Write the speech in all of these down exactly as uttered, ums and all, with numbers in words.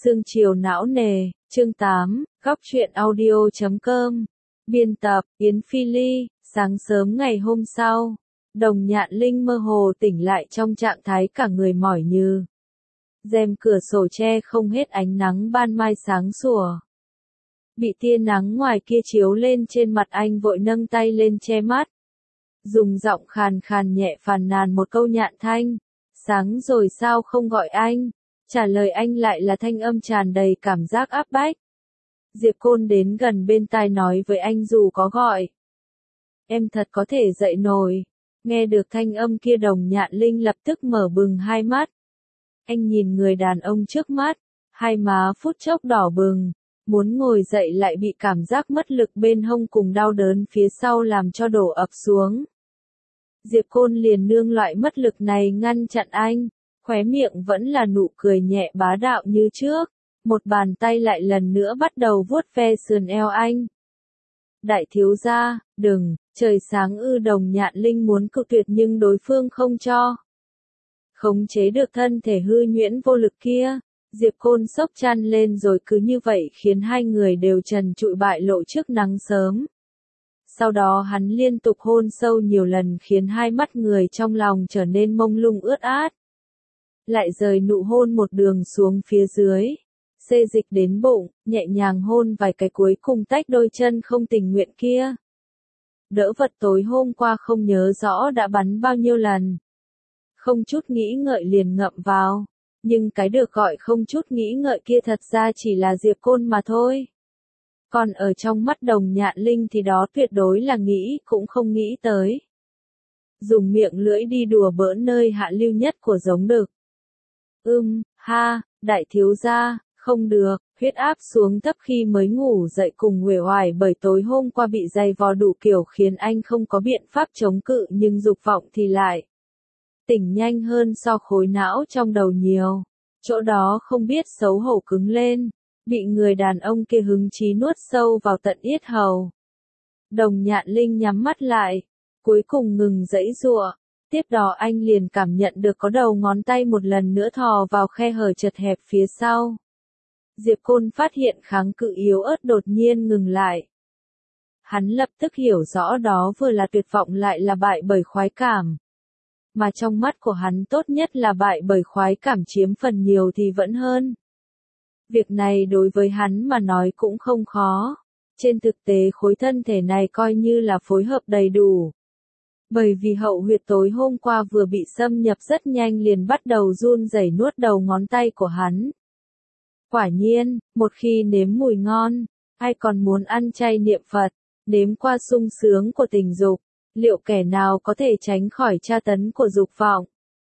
Sương chiều não nề, chương tám, góc truyện audio chấm com. Biên tập, Yến Phi Ly. Sáng sớm ngày hôm sau, Đồng Nhạn Linh mơ hồ tỉnh lại trong trạng thái cả người mỏi như. Rèm cửa sổ che không hết ánh nắng ban mai sáng sủa. Bị tia nắng ngoài kia chiếu lên trên mặt anh vội nâng tay lên che mắt. Dùng giọng khàn khàn nhẹ phàn nàn một câu Nhạn Thanh. Sáng rồi sao không gọi anh? Trả lời anh lại là thanh âm tràn đầy cảm giác áp bách. Diệp Côn đến gần bên tai nói với anh dù có gọi. Em thật có thể dậy nổi. Nghe được thanh âm kia Đồng Nhạn Linh lập tức mở bừng hai mắt. Anh nhìn người đàn ông trước mắt, hai má phút chốc đỏ bừng, muốn ngồi dậy lại bị cảm giác mất lực bên hông cùng đau đớn phía sau làm cho đổ ập xuống. Diệp Côn liền nương loại mất lực này ngăn chặn anh, khóe miệng vẫn là nụ cười nhẹ bá đạo như trước, một bàn tay lại lần nữa bắt đầu vuốt ve sườn eo anh. Đại thiếu gia, đừng, trời sáng ư. Đồng Nhạn Linh muốn cự tuyệt nhưng đối phương không cho. Khống chế được thân thể hư nhuyễn vô lực kia, Diệp Côn xốc chăn lên rồi cứ như vậy khiến hai người đều trần trụi bại lộ trước nắng sớm. Sau đó hắn liên tục hôn sâu nhiều lần khiến hai mắt người trong lòng trở nên mông lung ướt át. Lại rời nụ hôn một đường xuống phía dưới, xê dịch đến bụng, nhẹ nhàng hôn vài cái cuối cùng tách đôi chân không tình nguyện kia. Đỡ vật tối hôm qua không nhớ rõ đã bắn bao nhiêu lần. Không chút nghĩ ngợi liền ngậm vào, nhưng cái được gọi không chút nghĩ ngợi kia thật ra chỉ là Diệp Côn mà thôi. Còn ở trong mắt Đồng Nhạn Linh thì đó tuyệt đối là nghĩ cũng không nghĩ tới. Dùng miệng lưỡi đi đùa bỡn nơi hạ lưu nhất của giống đực. Ưm, ha, đại thiếu gia, không được, huyết áp xuống thấp khi mới ngủ dậy cùng uể oải bởi tối hôm qua bị dày vò đủ kiểu khiến anh không có biện pháp chống cự nhưng dục vọng thì lại. Tỉnh nhanh hơn so khối não trong đầu nhiều, chỗ đó không biết xấu hổ cứng lên, bị người đàn ông kia hứng chí nuốt sâu vào tận yết hầu. Đồng Nhạn Linh nhắm mắt lại, cuối cùng ngừng giãy giụa. Tiếp đó anh liền cảm nhận được có đầu ngón tay một lần nữa thò vào khe hở chật hẹp phía sau. Diệp Côn phát hiện kháng cự yếu ớt đột nhiên ngừng lại. Hắn lập tức hiểu rõ đó vừa là tuyệt vọng lại là bại bởi khoái cảm. Mà trong mắt của hắn tốt nhất là bại bởi khoái cảm chiếm phần nhiều thì vẫn hơn. Việc này đối với hắn mà nói cũng không khó. Trên thực tế khối thân thể này coi như là phối hợp đầy đủ. Bởi vì hậu huyệt tối hôm qua vừa bị xâm nhập rất nhanh liền bắt đầu run rẩy nuốt đầu ngón tay của hắn. Quả nhiên, một khi nếm mùi ngon, ai còn muốn ăn chay niệm Phật, nếm qua sung sướng của tình dục, liệu kẻ nào có thể tránh khỏi tra tấn của dục vọng.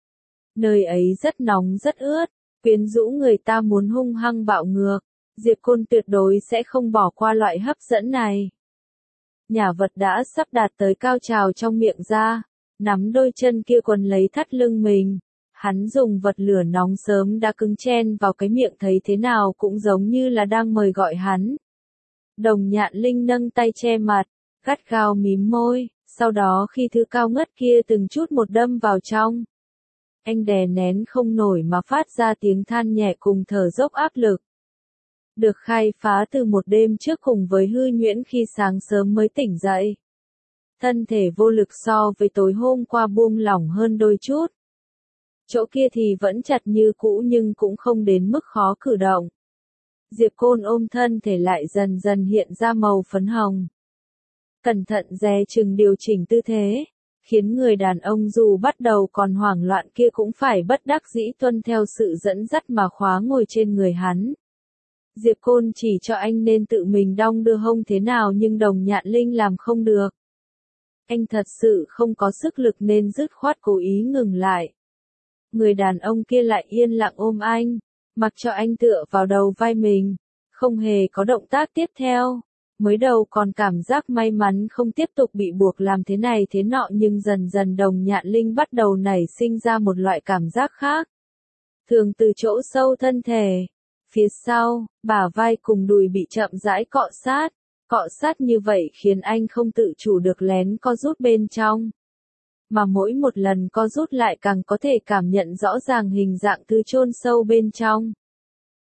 Nơi ấy rất nóng rất ướt, quyến rũ người ta muốn hung hăng bạo ngược, Diệp Côn tuyệt đối sẽ không bỏ qua loại hấp dẫn này. Nhả vật đã sắp đạt tới cao trào trong miệng ra, nắm đôi chân kia quấn lấy thắt lưng mình. Hắn dùng vật lửa nóng sớm đã cứng chen vào cái miệng thấy thế nào cũng giống như là đang mời gọi hắn. Đồng Nhạn Linh nâng tay che mặt, gắt gao mím môi, sau đó khi thứ cao ngất kia từng chút một đâm vào trong. Anh đè nén không nổi mà phát ra tiếng than nhẹ cùng thở dốc áp lực. Được khai phá từ một đêm trước cùng với hư nhuyễn khi sáng sớm mới tỉnh dậy. Thân thể vô lực so với tối hôm qua buông lỏng hơn đôi chút. Chỗ kia thì vẫn chặt như cũ nhưng cũng không đến mức khó cử động. Diệp Côn ôm thân thể lại dần dần hiện ra màu phấn hồng. Cẩn thận dè chừng điều chỉnh tư thế, khiến người đàn ông dù bắt đầu còn hoảng loạn kia cũng phải bất đắc dĩ tuân theo sự dẫn dắt mà khóa ngồi trên người hắn. Diệp Côn chỉ cho anh nên tự mình đong đưa hông thế nào nhưng Đồng Nhạn Linh làm không được. Anh thật sự không có sức lực nên dứt khoát cố ý ngừng lại. Người đàn ông kia lại yên lặng ôm anh, mặc cho anh tựa vào đầu vai mình, không hề có động tác tiếp theo. Mới đầu còn cảm giác may mắn không tiếp tục bị buộc làm thế này thế nọ nhưng dần dần Đồng Nhạn Linh bắt đầu nảy sinh ra một loại cảm giác khác. Thường từ chỗ sâu thân thể, phía sau, bả vai cùng đùi bị chậm rãi cọ sát, cọ sát như vậy khiến anh không tự chủ được lén co rút bên trong. Mà mỗi một lần co rút lại càng có thể cảm nhận rõ ràng hình dạng thứ chôn sâu bên trong.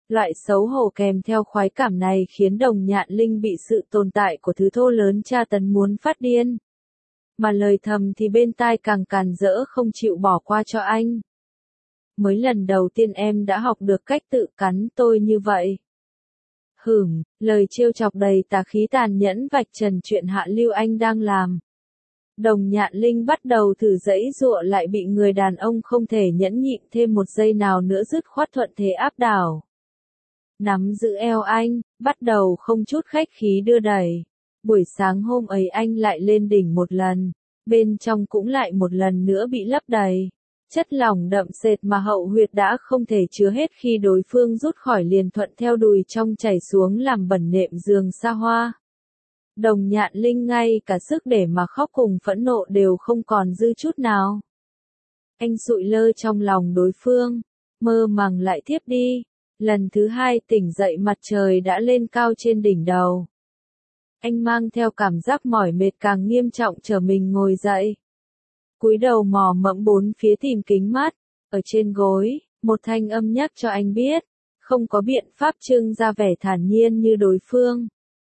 Loại xấu hổ kèm theo khoái cảm này khiến Đồng Nhạn Linh bị sự tồn tại của thứ thô lớn tra tấn muốn phát điên. Mà lời thầm thì bên tai càng càn rỡ không chịu bỏ qua cho anh. Mới lần đầu tiên em đã học được cách tự cắn tôi như vậy. Hửm, lời trêu chọc đầy tà khí tàn nhẫn vạch trần chuyện hạ lưu anh đang làm. Đồng Nhạn Linh bắt đầu thử giãy giụa lại bị người đàn ông không thể nhẫn nhịn thêm một giây nào nữa dứt khoát thuận thế áp đảo. Nắm giữ eo anh, bắt đầu không chút khách khí đưa đẩy. Buổi sáng hôm ấy anh lại lên đỉnh một lần, bên trong cũng lại một lần nữa bị lấp đầy. Chất lỏng đậm sệt mà hậu huyệt đã không thể chứa hết khi đối phương rút khỏi liền thuận theo đùi trong chảy xuống làm bẩn nệm giường xa hoa. Đồng Nhạn Linh ngay cả sức để mà khóc cùng phẫn nộ đều không còn dư chút nào. Anh sụi lơ trong lòng đối phương, mơ màng lại thiếp đi. Lần thứ hai tỉnh dậy mặt trời đã lên cao trên đỉnh đầu. Anh mang theo cảm giác mỏi mệt càng nghiêm trọng trở mình ngồi dậy. Cúi đầu mò mẫm bốn phía tìm kính mát, ở trên gối, một thanh âm nhắc cho anh biết, không có biện pháp trưng ra vẻ thản nhiên như đối phương.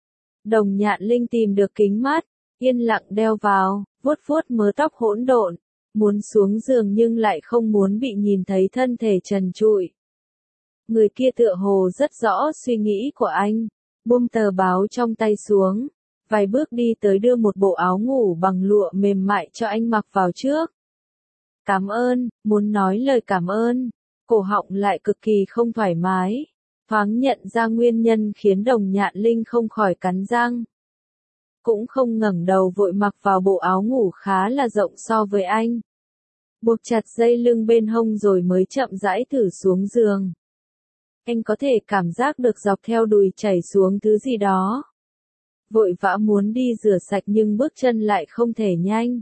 Đồng Nhạn Linh tìm được kính mát, yên lặng đeo vào, vuốt vuốt mớ tóc hỗn độn, muốn xuống giường nhưng lại không muốn bị nhìn thấy thân thể trần trụi. Người kia tựa hồ rất rõ suy nghĩ của anh, buông tờ báo trong tay xuống, vài bước đi tới đưa một bộ áo ngủ bằng lụa mềm mại cho anh mặc vào trước. Cảm ơn, muốn nói lời cảm ơn, cổ họng lại cực kỳ không thoải mái, thoáng nhận ra nguyên nhân khiến Đồng Nhạn Linh không khỏi cắn răng. Cũng không ngẩng đầu vội mặc vào bộ áo ngủ khá là rộng so với anh. Buộc chặt dây lưng bên hông rồi mới chậm rãi thử xuống giường. Anh có thể cảm giác được dọc theo đùi chảy xuống thứ gì đó. Vội vã muốn đi rửa sạch nhưng bước chân lại không thể nhanh.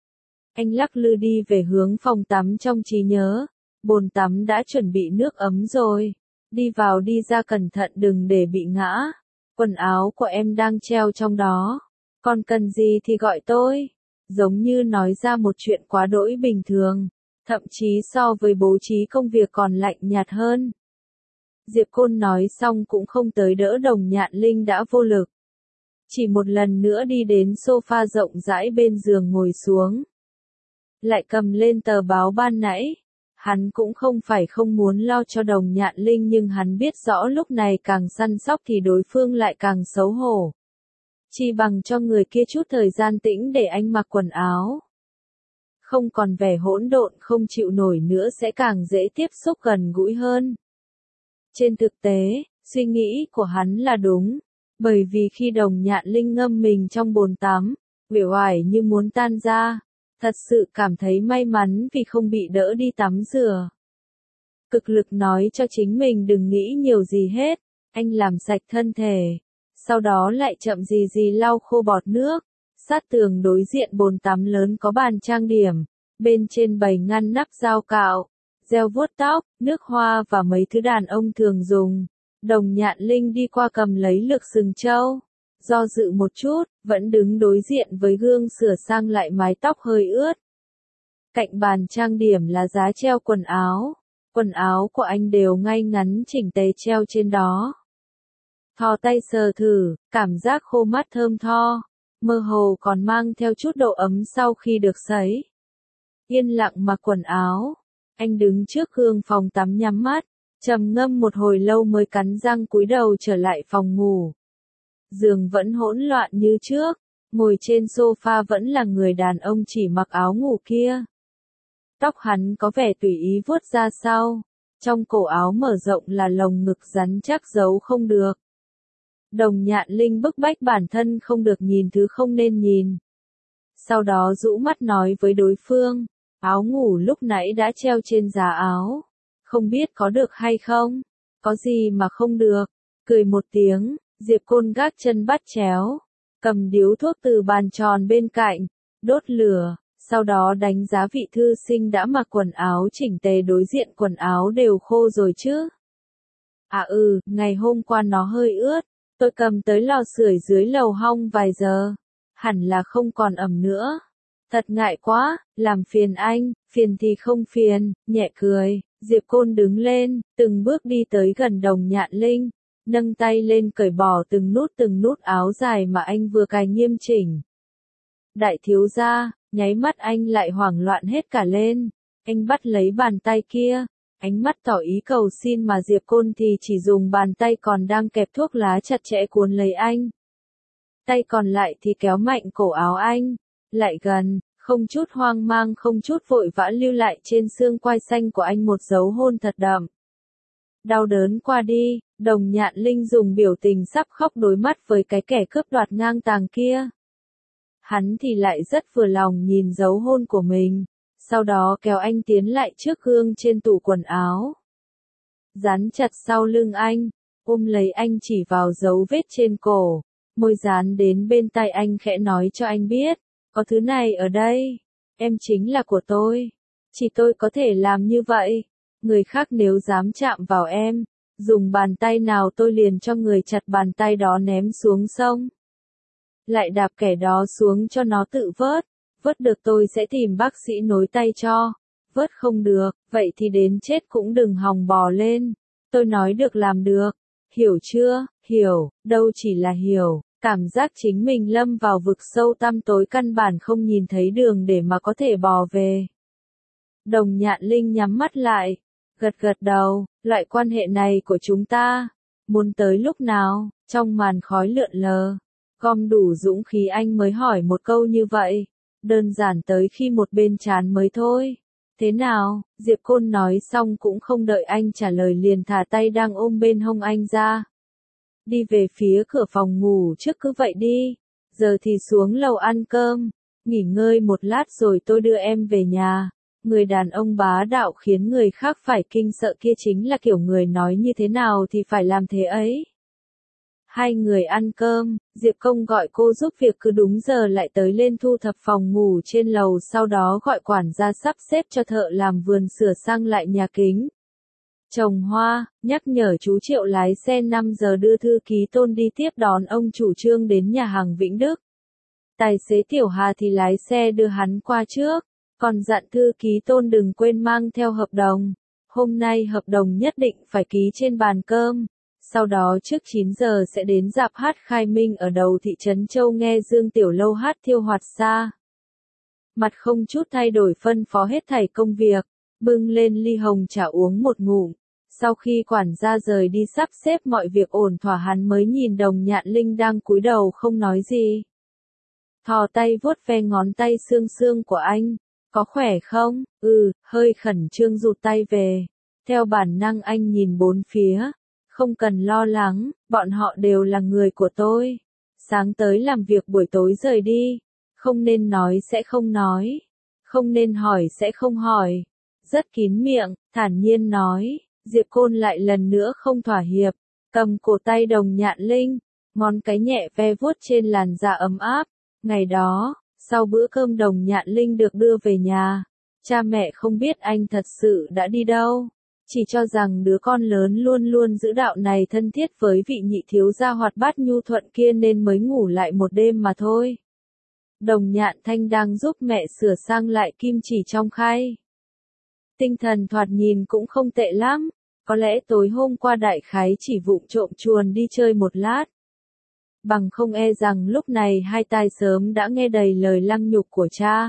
Anh lắc lư đi về hướng phòng tắm trong trí nhớ. Bồn tắm đã chuẩn bị nước ấm rồi. Đi vào đi ra cẩn thận đừng để bị ngã. Quần áo của em đang treo trong đó. Còn cần gì thì gọi tôi. Giống như nói ra một chuyện quá đỗi bình thường. Thậm chí so với bố trí công việc còn lạnh nhạt hơn. Diệp Côn nói xong cũng không tới đỡ Đồng Nhạn Linh đã vô lực. Chỉ một lần nữa đi đến sofa rộng rãi bên giường ngồi xuống. Lại cầm lên tờ báo ban nãy. Hắn cũng không phải không muốn lo cho Đồng Nhạn Linh nhưng hắn biết rõ lúc này càng săn sóc thì đối phương lại càng xấu hổ. Chỉ bằng cho người kia chút thời gian tĩnh để anh mặc quần áo. Không còn vẻ hỗn độn không chịu nổi nữa sẽ càng dễ tiếp xúc gần gũi hơn. Trên thực tế, suy nghĩ của hắn là đúng, bởi vì khi Đồng Nhạn Linh ngâm mình trong bồn tắm, uể oải như muốn tan ra, thật sự cảm thấy may mắn vì không bị đỡ đi tắm rửa. Cực lực nói cho chính mình đừng nghĩ nhiều gì hết, anh làm sạch thân thể, sau đó lại chậm gì gì lau khô bọt nước, sát tường đối diện bồn tắm lớn có bàn trang điểm, bên trên bày ngăn nắp dao cạo, gel vuốt tóc, nước hoa và mấy thứ đàn ông thường dùng. Đồng Nhạn Linh đi qua cầm lấy lược sừng trâu. Do dự một chút, vẫn đứng đối diện với gương sửa sang lại mái tóc hơi ướt. Cạnh bàn trang điểm là giá treo quần áo. Quần áo của anh đều ngay ngắn chỉnh tề treo trên đó. Thò tay sờ thử, cảm giác khô mát thơm tho. Mơ hồ còn mang theo chút độ ấm sau khi được sấy. Yên lặng mặc quần áo. Anh đứng trước gương phòng tắm nhắm mắt, trầm ngâm một hồi lâu mới cắn răng cúi đầu trở lại phòng ngủ. Giường vẫn hỗn loạn như trước, ngồi trên sofa vẫn là người đàn ông chỉ mặc áo ngủ kia. Tóc hắn có vẻ tùy ý vuốt ra sau, trong cổ áo mở rộng là lồng ngực rắn chắc giấu không được. Đồng Nhạn Linh bức bách bản thân không được nhìn thứ không nên nhìn. Sau đó rũ mắt nói với đối phương. Áo ngủ lúc nãy đã treo trên giá áo. Không biết có được hay không? Có gì mà không được? Cười một tiếng, Diệp Côn gác chân bắt chéo. Cầm điếu thuốc từ bàn tròn bên cạnh. Đốt lửa. Sau đó đánh giá vị thư sinh đã mặc quần áo chỉnh tề đối diện quần áo đều khô rồi chứ. À ừ, ngày hôm qua nó hơi ướt. Tôi cầm tới lò sưởi dưới lầu hong vài giờ. Hẳn là không còn ẩm nữa. Thật ngại quá, làm phiền anh, phiền thì không phiền, nhẹ cười, Diệp Côn đứng lên, từng bước đi tới gần Đồng Nhạn Linh, nâng tay lên cởi bỏ từng nút từng nút áo dài mà anh vừa cài nghiêm chỉnh. Đại thiếu gia, nháy mắt anh lại hoảng loạn hết cả lên, anh bắt lấy bàn tay kia, ánh mắt tỏ ý cầu xin mà Diệp Côn thì chỉ dùng bàn tay còn đang kẹp thuốc lá chặt chẽ cuốn lấy anh. Tay còn lại thì kéo mạnh cổ áo anh, lại gần, không chút hoang mang không chút vội vã lưu lại trên xương quai xanh của anh một dấu hôn thật đậm. Đau đớn qua đi, Đồng Nhạn Linh dùng biểu tình sắp khóc đối mắt với cái kẻ cướp đoạt ngang tàng kia. Hắn thì lại rất vừa lòng nhìn dấu hôn của mình, sau đó kéo anh tiến lại trước gương trên tủ quần áo. Dán chặt sau lưng anh, ôm lấy anh chỉ vào dấu vết trên cổ, môi dán đến bên tai anh khẽ nói cho anh biết, có thứ này ở đây, em chính là của tôi, chỉ tôi có thể làm như vậy, người khác nếu dám chạm vào em, dùng bàn tay nào tôi liền cho người chặt bàn tay đó ném xuống sông. Lại đạp kẻ đó xuống cho nó tự vớt, vớt được tôi sẽ tìm bác sĩ nối tay cho, vớt không được, vậy thì đến chết cũng đừng hòng bò lên, tôi nói được làm được, hiểu chưa, hiểu, đâu chỉ là hiểu, cảm giác chính mình lâm vào vực sâu tăm tối căn bản không nhìn thấy đường để mà có thể bò về. Đồng Nhạn Linh nhắm mắt lại, gật gật đầu, loại quan hệ này của chúng ta, muốn tới lúc nào, trong màn khói lượn lờ. Gom đủ dũng khí anh mới hỏi một câu như vậy, đơn giản tới khi một bên chán mới thôi. Thế nào, Diệp Côn nói xong cũng không đợi anh trả lời liền thả tay đang ôm bên hông anh ra. Đi về phía cửa phòng ngủ trước cứ vậy đi, giờ thì xuống lầu ăn cơm, nghỉ ngơi một lát rồi tôi đưa em về nhà. Người đàn ông bá đạo khiến người khác phải kinh sợ kia chính là kiểu người nói như thế nào thì phải làm thế ấy. Hai người ăn cơm, Diệp Công gọi cô giúp việc cứ đúng giờ lại tới lên thu thập phòng ngủ trên lầu sau đó gọi quản gia sắp xếp cho thợ làm vườn sửa sang lại nhà kính. Trồng hoa, nhắc nhở chú Triệu lái xe năm giờ đưa thư ký Tôn đi tiếp đón ông chủ Trương đến nhà hàng Vĩnh Đức. Tài xế Tiểu Hà thì lái xe đưa hắn qua trước, còn dặn thư ký Tôn đừng quên mang theo hợp đồng. Hôm nay hợp đồng nhất định phải ký trên bàn cơm. Sau đó trước chín giờ sẽ đến rạp hát Khai Minh ở đầu thị trấn Châu nghe Dương Tiểu Lâu hát Thiêu Hoạt Sa. Mặt không chút thay đổi phân phó hết thảy công việc, bưng lên ly hồng trà uống một ngụm. Sau khi quản gia rời đi sắp xếp mọi việc ổn thỏa hắn mới nhìn Đồng Nhạn Linh đang cúi đầu không nói gì. Thò tay vuốt ve ngón tay xương xương của anh, có khỏe không? Ừ, hơi khẩn trương rụt tay về. Theo bản năng anh nhìn bốn phía. Không cần lo lắng, bọn họ đều là người của tôi. Sáng tới làm việc buổi tối rời đi. Không nên nói sẽ không nói. Không nên hỏi sẽ không hỏi. Rất kín miệng, thản nhiên nói. Diệp Côn lại lần nữa không thỏa hiệp. Cầm cổ tay Đồng Nhạn Linh. Ngón cái nhẹ ve vuốt trên làn da ấm áp. Ngày đó, sau bữa cơm Đồng Nhạn Linh được đưa về nhà. Cha mẹ không biết anh thật sự đã đi đâu. Chỉ cho rằng đứa con lớn luôn luôn giữ đạo này thân thiết với vị nhị thiếu gia hoạt bát nhu thuận kia nên mới ngủ lại một đêm mà thôi. Đồng Nhạn Thanh đang giúp mẹ sửa sang lại kim chỉ trong khay. Tinh thần thoạt nhìn cũng không tệ lắm, có lẽ tối hôm qua đại khái chỉ vụng trộm chuồn đi chơi một lát. Bằng không e rằng lúc này hai tai sớm đã nghe đầy lời lăng nhục của cha.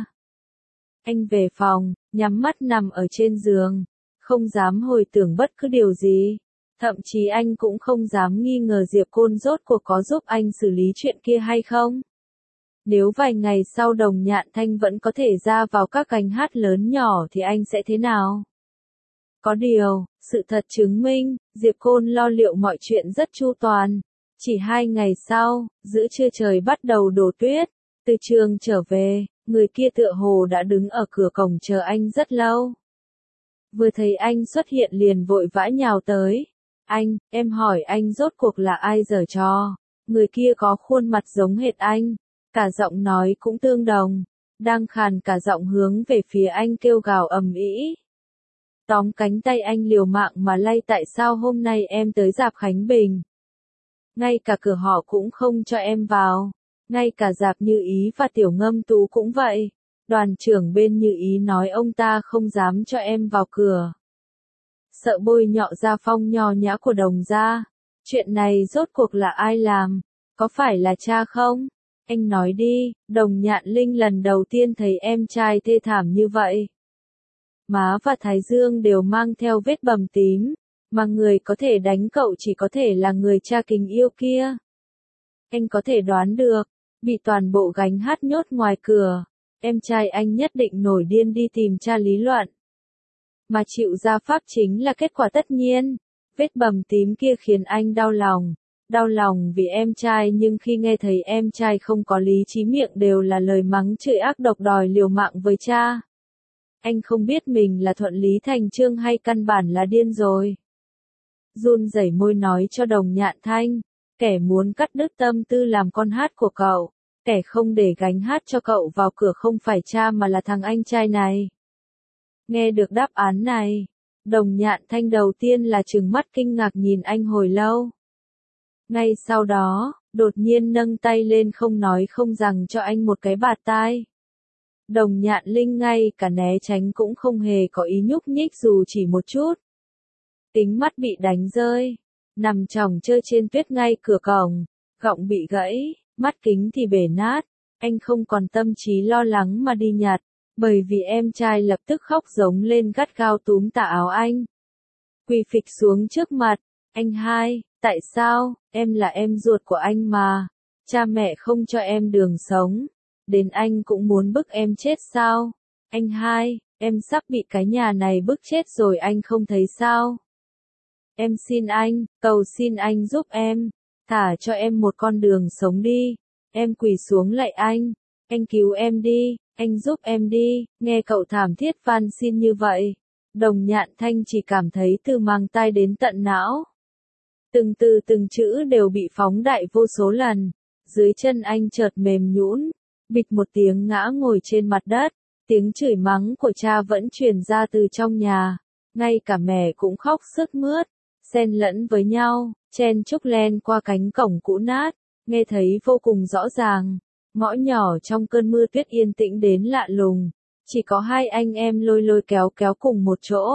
Anh về phòng, nhắm mắt nằm ở trên giường. Không dám hồi tưởng bất cứ điều gì. Thậm chí anh cũng không dám nghi ngờ Diệp Côn rốt cuộc có giúp anh xử lý chuyện kia hay không. Nếu vài ngày sau Đồng Nhạn Thanh vẫn có thể ra vào các cánh hát lớn nhỏ thì anh sẽ thế nào? Có điều, sự thật chứng minh, Diệp Côn lo liệu mọi chuyện rất chu toàn. Chỉ hai ngày sau, giữa trưa trời bắt đầu đổ tuyết. Từ trường trở về, người kia tựa hồ đã đứng ở cửa cổng chờ anh rất lâu. Vừa thấy anh xuất hiện liền vội vã nhào tới. Anh, em hỏi anh rốt cuộc là ai giở trò? Người kia có khuôn mặt giống hệt anh. Cả giọng nói cũng tương đồng. Đang khàn cả giọng hướng về phía anh kêu gào ầm ĩ. Tóm cánh tay anh liều mạng mà lay tại sao hôm nay em tới rạp Khánh Bình. Ngay cả cửa họ cũng không cho em vào. Ngay cả rạp Như Ý và Tiểu Ngâm Tú cũng vậy. Đoàn trưởng bên Như Ý nói ông ta không dám cho em vào cửa. sợ bôi nhọ gia phong nho nhã của Đồng gia. Chuyện này rốt cuộc là ai làm? Có phải là cha không? Anh nói đi. Đồng Nhạn Linh lần đầu tiên thấy em trai thê thảm như vậy. Má và thái dương đều mang theo vết bầm tím, mà người có thể đánh cậu chỉ có thể là người cha kính yêu kia. Anh có thể đoán được, bị toàn bộ gánh hát nhốt ngoài cửa, em trai anh nhất định nổi điên đi tìm cha lý luận. Mà chịu gia pháp chính là kết quả tất nhiên. Vết bầm tím kia khiến anh đau lòng. Đau lòng vì em trai, nhưng khi nghe thấy em trai không có lý trí, miệng đều là lời mắng chửi ác độc đòi liều mạng với cha. Anh không biết mình là thuận lý thành chương hay căn bản là điên rồi. Run rẩy môi nói cho Đồng Nhạn Thanh, kẻ muốn cắt đứt tâm tư làm con hát của cậu, kẻ không để gánh hát cho cậu vào cửa không phải cha mà là thằng anh trai này. Nghe được đáp án này, Đồng Nhạn Thanh đầu tiên là trừng mắt kinh ngạc nhìn anh hồi lâu. Ngay sau đó, đột nhiên nâng tay lên không nói không rằng cho anh một cái bạt tai. Đồng Nhạn Linh ngay cả né tránh cũng không hề có ý nhúc nhích dù chỉ một chút. Kính mắt bị đánh rơi, nằm chồng chơi trên tuyết ngay cửa cổng, gọng bị gãy, mắt kính thì bể nát. Anh không còn tâm trí lo lắng mà đi nhặt, bởi vì em trai lập tức khóc giống lên gắt gao túm tà áo anh. Quỳ phịch xuống trước mặt, anh hai, tại sao, em là em ruột của anh mà, cha mẹ không cho em đường sống, đến anh cũng muốn bức em chết sao, anh hai, em sắp bị cái nhà này bức chết rồi anh không thấy sao. Em xin anh, cầu xin anh giúp em, thả cho em một con đường sống đi, em quỳ xuống lạy anh, anh cứu em đi, anh giúp em đi, nghe cậu thảm thiết van xin như vậy. Đồng Nhạn Thanh chỉ cảm thấy từ mang tai đến tận não. Từng từ từng chữ đều bị phóng đại vô số lần, dưới chân anh chợt mềm nhũn, bịch một tiếng ngã ngồi trên mặt đất, tiếng chửi mắng của cha vẫn truyền ra từ trong nhà, ngay cả mẹ cũng khóc sướt mướt, xen lẫn với nhau, chen chúc len qua cánh cổng cũ nát, nghe thấy vô cùng rõ ràng. Ngõ nhỏ trong cơn mưa tuyết yên tĩnh đến lạ lùng, chỉ có hai anh em lôi lôi kéo kéo cùng một chỗ.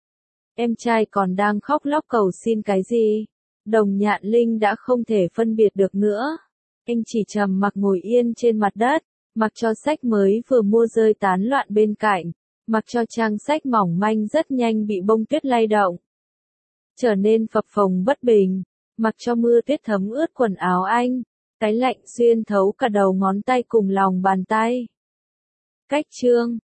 Em trai còn đang khóc lóc cầu xin cái gì? Đồng Nhạn Linh đã không thể phân biệt được nữa. Anh chỉ trầm mặc ngồi yên trên mặt đất, mặc cho sách mới vừa mua rơi tán loạn bên cạnh, mặc cho trang sách mỏng manh rất nhanh bị bông tuyết lay động, trở nên phập phồng bất bình, mặc cho mưa tuyết thấm ướt quần áo anh. Cái lạnh xuyên thấu cả đầu ngón tay cùng lòng bàn tay. Cách chương